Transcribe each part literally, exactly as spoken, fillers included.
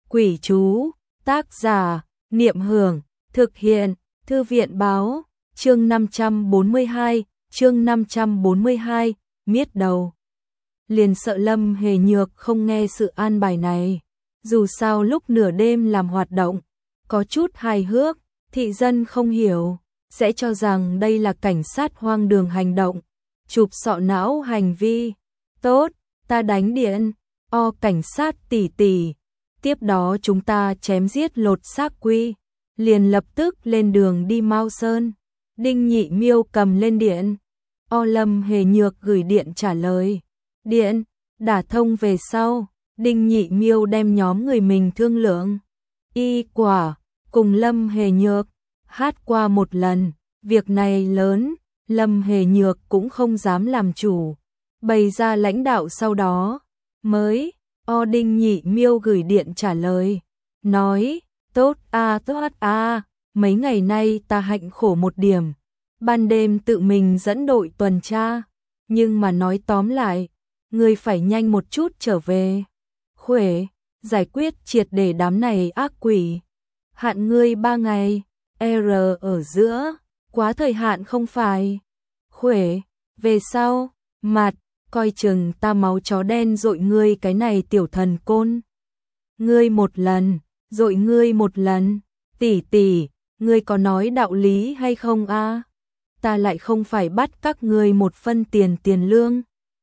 Quỷ chú, tác giả, Niệm Hưởng, thực hiện, Thư viện báo, chương năm trăm bốn mươi hai, chương năm trăm bốn mươi hai, miết đầu. Liền sợ Lâm Hề Nhược không nghe sự an bài này, dù sao lúc nửa đêm làm hoạt động, có chút hài hước, thị dân không hiểu, sẽ cho rằng đây là cảnh sát hoang đường hành động, chụp sọ não hành vi. Tốt, ta đánh điện, o cảnh sát tỷ tỷ. Tiếp đó chúng ta chém giết lột xác quy, liền lập tức lên đường đi Mao Sơn. Đinh Nhị Miêu cầm lên điện, o Lâm Hề Nhược gửi điện trả lời. Điện, đả thông về sau, Đinh Nhị Miêu đem nhóm người mình thương lượng. Y quả, cùng Lâm Hề Nhược, hát qua một lần, việc này lớn, Lâm Hề Nhược cũng không dám làm chủ. Bày ra lãnh đạo sau đó, mới, o Đinh Nhị Miêu gửi điện trả lời, nói, tốt a tốt a, mấy ngày nay ta hạnh khổ một điểm, ban đêm tự mình dẫn đội tuần tra, nhưng mà nói tóm lại, ngươi phải nhanh một chút trở về. Khuể, giải quyết triệt để đám này ác quỷ. Hạn ngươi ba ngày, R ở giữa, quá thời hạn không phải. Khuể, về sau, mặt, coi chừng ta máu chó đen dội ngươi cái này tiểu thần côn. Ngươi một lần, dội ngươi một lần, tỷ tỷ, ngươi có nói đạo lý hay không a? Ta lại không phải bắt các ngươi một phân tiền tiền lương.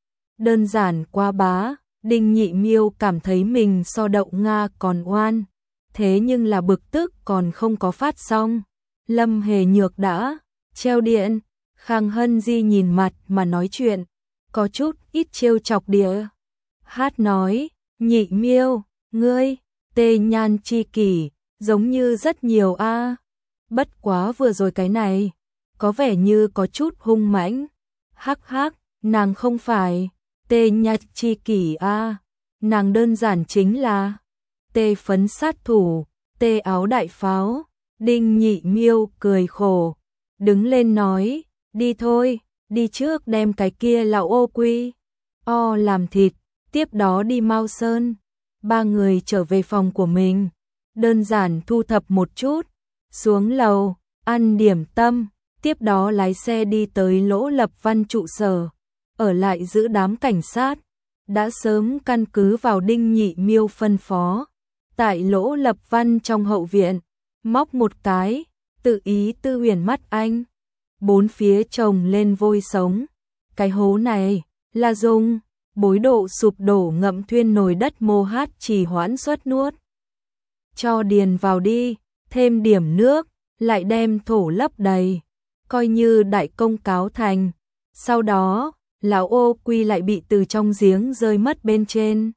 Đơn giản quá bá, Đinh Nhị Miêu cảm thấy mình so đậu Nga còn oan, thế nhưng là bực tức còn không có phát xong. Lâm Hề Nhược đã treo điện, Khang Hân Di nhìn mặt mà nói chuyện, có chút ít trêu chọc địa. Hát nói, Nhị Miêu, ngươi, tê nhan chi kỷ, giống như rất nhiều a. Bất quá vừa rồi cái này, có vẻ như có chút hung mãnh. Hắc hắc, nàng không phải tê nhạt chi kỷ a, nàng đơn giản chính là tê phấn sát thủ, tê áo đại pháo. Đinh Nhị Miêu cười khổ, đứng lên nói, đi thôi, đi trước đem cái kia lão ô quy o làm thịt, tiếp đó đi Mao Sơn. Ba người trở về phòng của mình, đơn giản thu thập một chút, xuống lầu, ăn điểm tâm, tiếp đó lái xe đi tới Lỗ Lập Văn trụ sở, ở lại giữ đám cảnh sát, đã sớm căn cứ vào Đinh Nhị Miêu phân phó, tại Lỗ Lập Văn trong hậu viện, móc một cái, tự ý tư huyền mắt anh, bốn phía trồng lên vôi sống, cái hố này là dùng bối độ sụp đổ ngậm thuyên nồi đất mô hát trì hoãn suất nuốt. Cho điền vào đi, thêm điểm nước, lại đem thổ lấp đầy, coi như đại công cáo thành. Sau đó, lão ô quy lại bị từ trong giếng rơi mất bên trên.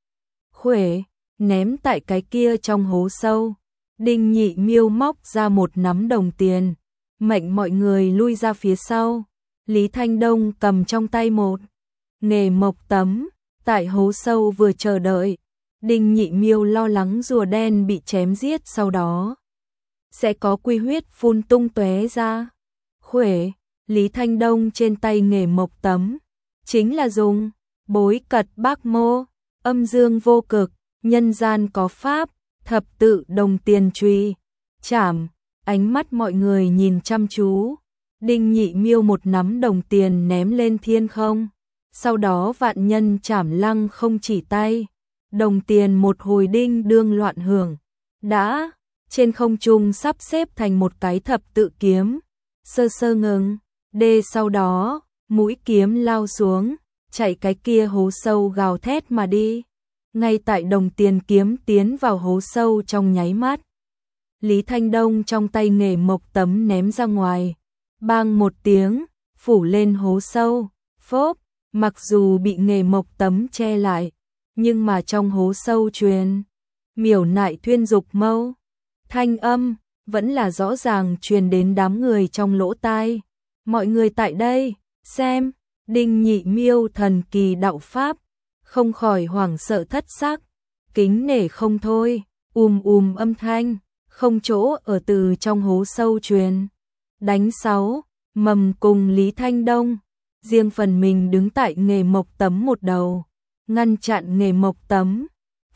Khuể, ném tại cái kia trong hố sâu. Đinh Nhị Miêu móc ra một nắm đồng tiền, mệnh mọi người lui ra phía sau. Lý Thanh Đông cầm trong tay một nghề mộc tấm, tại hố sâu vừa chờ đợi. Đinh Nhị Miêu lo lắng rùa đen bị chém giết sau đó sẽ có quy huyết phun tung tóe ra. Khuể, Lý Thanh Đông trên tay nghề mộc tấm, chính là dùng bối cật bác mô, âm dương vô cực, nhân gian có pháp, thập tự đồng tiền truy, chảm. Ánh mắt mọi người nhìn chăm chú. Đinh Nhị Miêu một nắm đồng tiền ném lên thiên không, sau đó vạn nhân chảm lăng không chỉ tay, đồng tiền một hồi đinh đương loạn hưởng, đã trên không trung sắp xếp thành một cái thập tự kiếm, sơ sơ ngừng, đê sau đó, mũi kiếm lao xuống, chạy cái kia hố sâu gào thét mà đi. Ngay tại đồng tiền kiếm tiến vào hố sâu trong nháy mắt, Lý Thanh Đông trong tay nghề mộc tấm ném ra ngoài, bang một tiếng, phủ lên hố sâu, phốp, mặc dù bị nghề mộc tấm che lại, nhưng mà trong hố sâu truyền, miểu nại thuyên dục mâu, thanh âm, vẫn là rõ ràng truyền đến đám người trong lỗ tai. Mọi người tại đây, xem, Đinh Nhị Miêu thần kỳ đạo pháp, không khỏi hoảng sợ thất sắc, kính nể không thôi, ùm ùm âm thanh, không chỗ ở từ trong hố sâu truyền. Đánh sáu, mầm cùng Lý Thanh Đông, riêng phần mình đứng tại nghề mộc tấm một đầu, ngăn chặn nghề mộc tấm,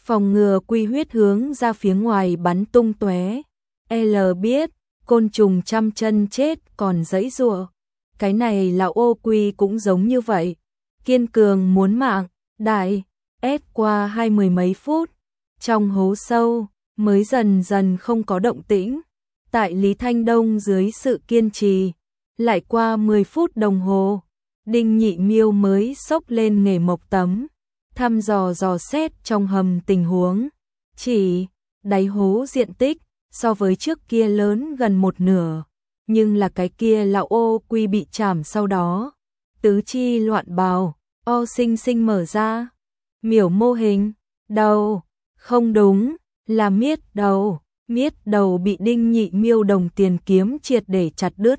phòng ngừa quy huyết hướng ra phía ngoài bắn tung tóe. L biết, côn trùng trăm chân chết còn giãy giụa. Cái này lão ô quy cũng giống như vậy, kiên cường muốn mạng. Đại S qua hai mười mấy phút, trong hố sâu mới dần dần không có động tĩnh. Tại Lý Thanh Đông dưới sự kiên trì, lại qua mười phút đồng hồ, Đinh Nhị Miêu mới xốc lên nghề mộc tấm, thăm dò dò xét trong hầm tình huống. Chỉ đáy hố diện tích so với trước kia lớn gần một nửa, nhưng là cái kia lão ô quy bị chảm sau đó, tứ chi loạn bào, o sinh sinh mở ra. Miểu mô hình, đầu, không đúng, là miết đầu, miết đầu bị Đinh Nhị Miêu đồng tiền kiếm triệt để chặt đứt,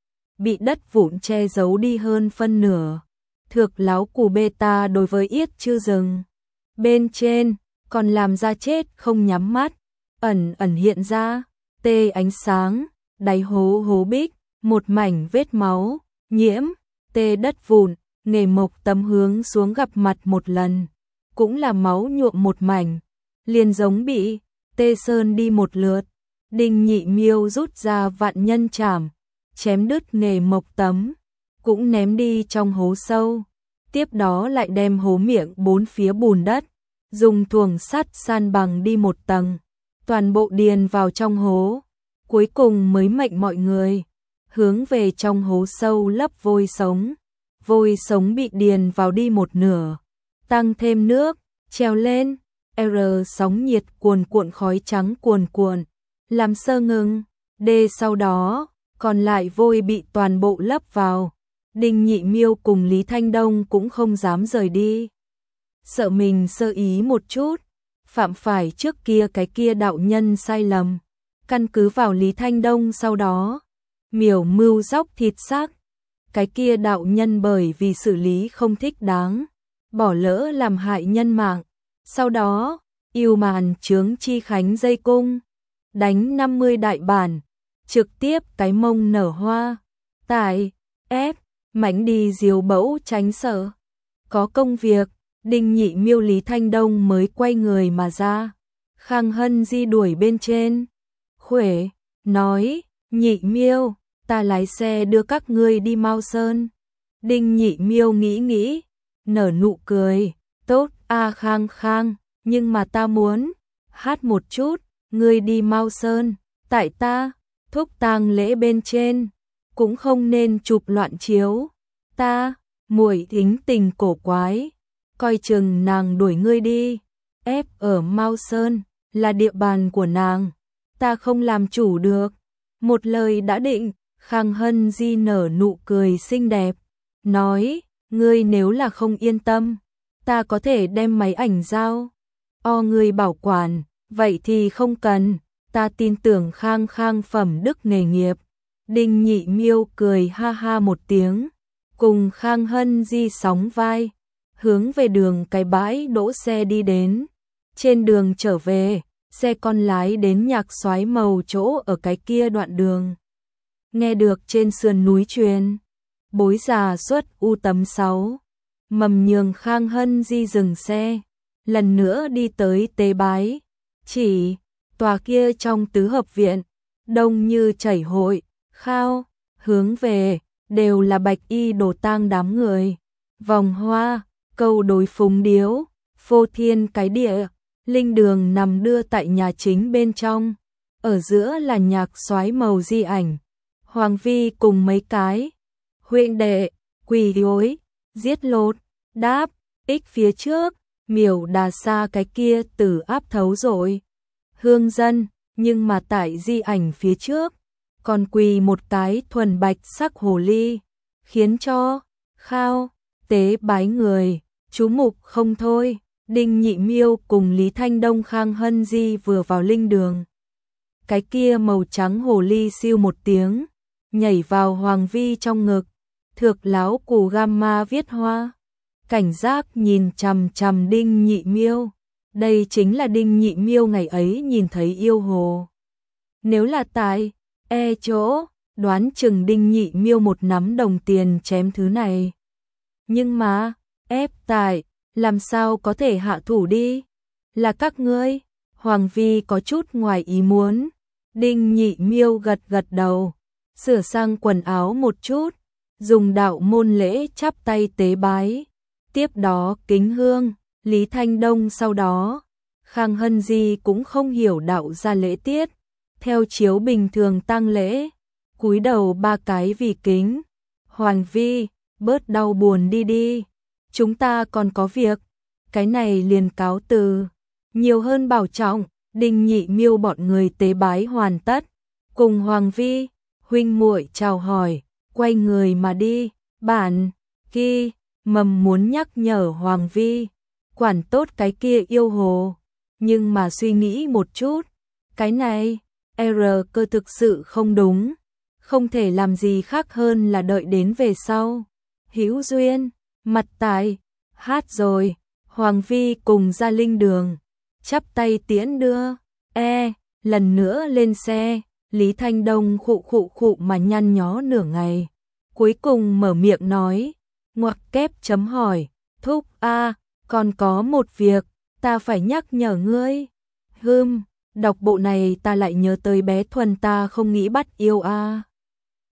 bị đất vụn che giấu đi hơn phân nửa. Thược láo cù beta đối với yết chư rừng, bên trên còn làm ra chết không nhắm mắt, ẩn ẩn hiện ra tê ánh sáng, đáy hố hố bích, một mảnh vết máu, nhiễm, tê đất vụn, nghề mộc tấm hướng xuống gặp mặt một lần, cũng là máu nhuộm một mảnh, liền giống bị tê sơn đi một lượt. Đinh Nhị Miêu rút ra vạn nhân chảm, chém đứt nghề mộc tấm, cũng ném đi trong hố sâu. Tiếp đó lại đem hố miệng bốn phía bùn đất, dùng thuồng sắt san bằng đi một tầng, toàn bộ điền vào trong hố. Cuối cùng mới mệnh mọi người hướng về trong hố sâu lấp vôi sống. Vôi sống bị điền vào đi một nửa, tăng thêm nước, treo lên, R sóng nhiệt cuồn cuộn khói trắng cuồn cuộn, làm sơ ngừng. D sau đó, còn lại vôi bị toàn bộ lấp vào. Đinh Nhị Miêu cùng Lý Thanh Đông cũng không dám rời đi, sợ mình sơ ý một chút, phạm phải trước kia cái kia đạo nhân sai lầm. Căn cứ vào Lý Thanh Đông sau đó, miểu mưu dóc thịt xác, cái kia đạo nhân bởi vì xử lý không thích đáng, bỏ lỡ làm hại nhân mạng. Sau đó, yêu màn chướng chi khánh dây cung, đánh năm mươi đại bản, trực tiếp cái mông nở hoa. Tại F mảnh đi diếu bẫu tránh sợ. Có công việc, Đinh Nhị Miêu Lý Thanh Đông mới quay người mà ra. Khang Hân Di đuổi bên trên. Khuể, nói, Nhị Miêu, ta lái xe đưa các ngươi đi Mao Sơn. Đinh Nhị Miêu nghĩ nghĩ, nở nụ cười, tốt a Khang Khang, nhưng mà ta muốn hát một chút, ngươi đi Mao Sơn, tại ta, thúc tang lễ bên trên, cũng không nên chụp loạn chiếu. Ta, muội thính tình cổ quái, coi chừng nàng đuổi ngươi đi. Ép ở Mao Sơn, là địa bàn của nàng, ta không làm chủ được. Một lời đã định, Khang Hân Di nở nụ cười xinh đẹp, nói, ngươi nếu là không yên tâm, ta có thể đem máy ảnh giao o ngươi bảo quản, vậy thì không cần, ta tin tưởng Khang Khang phẩm đức nghề nghiệp. Đinh Nhị Miêu cười ha ha một tiếng, cùng Khang Hân Di sóng vai, hướng về đường cái bãi đỗ xe đi đến. Trên đường trở về, xe con lái đến nhạc xoái màu chỗ ở cái kia đoạn đường. Nghe được trên sườn núi truyền, bối già xuất u tấm sáu, mầm nhường Khang Hân Di dừng xe, lần nữa đi tới tế bái. Chỉ, tòa kia trong tứ hợp viện, đông như chảy hội, khao, hướng về, đều là bạch y đồ tang đám người. Vòng hoa, câu đối phúng điếu, phô thiên cái địa, linh đường nằm đưa tại nhà chính bên trong. Ở giữa là nhạc soái màu di ảnh, Hoàng Vi cùng mấy cái huynh đệ, quỳ gối, giết lột, đáp, ích phía trước, miểu đà xa cái kia tử áp thấu rồi. Hương dân, nhưng mà tại di ảnh phía trước, còn quỳ một cái thuần bạch sắc hồ ly, khiến cho khao, tế bái người, chú mục không thôi. Đinh Nhị Miêu cùng Lý Thanh Đông Khang Hân Di vừa vào linh đường. Cái kia màu trắng hồ ly siêu một tiếng, nhảy vào Hoàng Vi trong ngực, thược láo củ gamma viết hoa. Cảnh giác nhìn chằm chằm Đinh Nhị Miêu. Đây chính là Đinh Nhị Miêu ngày ấy nhìn thấy yêu hồ. Nếu là tại E chỗ, đoán chừng Đinh Nhị Miêu một nắm đồng tiền chém thứ này. Nhưng mà, ép tại, làm sao có thể hạ thủ đi? Là các ngươi? Hoàng Vi có chút ngoài ý muốn. Đinh Nhị Miêu gật gật đầu, sửa sang quần áo một chút, dùng đạo môn lễ chắp tay tế bái. Tiếp đó kính hương, Lý Thanh Đông sau đó. Khang Hân Di cũng không hiểu đạo gia lễ tiết, theo chiếu bình thường tang lễ, cúi đầu ba cái vì kính. Hoàng Vi, bớt đau buồn đi đi, chúng ta còn có việc, cái này liền cáo từ. Nhiều hơn bảo trọng. Đinh Nhị Miêu bọn người tế bái hoàn tất, cùng Hoàng Vi, huynh muội chào hỏi, quay người mà đi. Bản Kỳ Mầm muốn nhắc nhở Hoàng Vi, quản tốt cái kia yêu hồ, nhưng mà suy nghĩ một chút, cái này, R cơ thực sự không đúng, không thể làm gì khác hơn là đợi đến về sau. Hữu duyên, mặt tài, hát rồi, Hoàng Vi cùng ra linh đường, chắp tay tiễn đưa, e, lần nữa lên xe. Lý Thanh Đông khụ khụ khụ mà nhăn nhó nửa ngày, cuối cùng mở miệng nói, ngoặc kép chấm hỏi, thúc a, còn có một việc, ta phải nhắc nhở ngươi. Hừm, đọc bộ này ta lại nhớ tới bé Thuần ta không nghĩ bắt yêu a.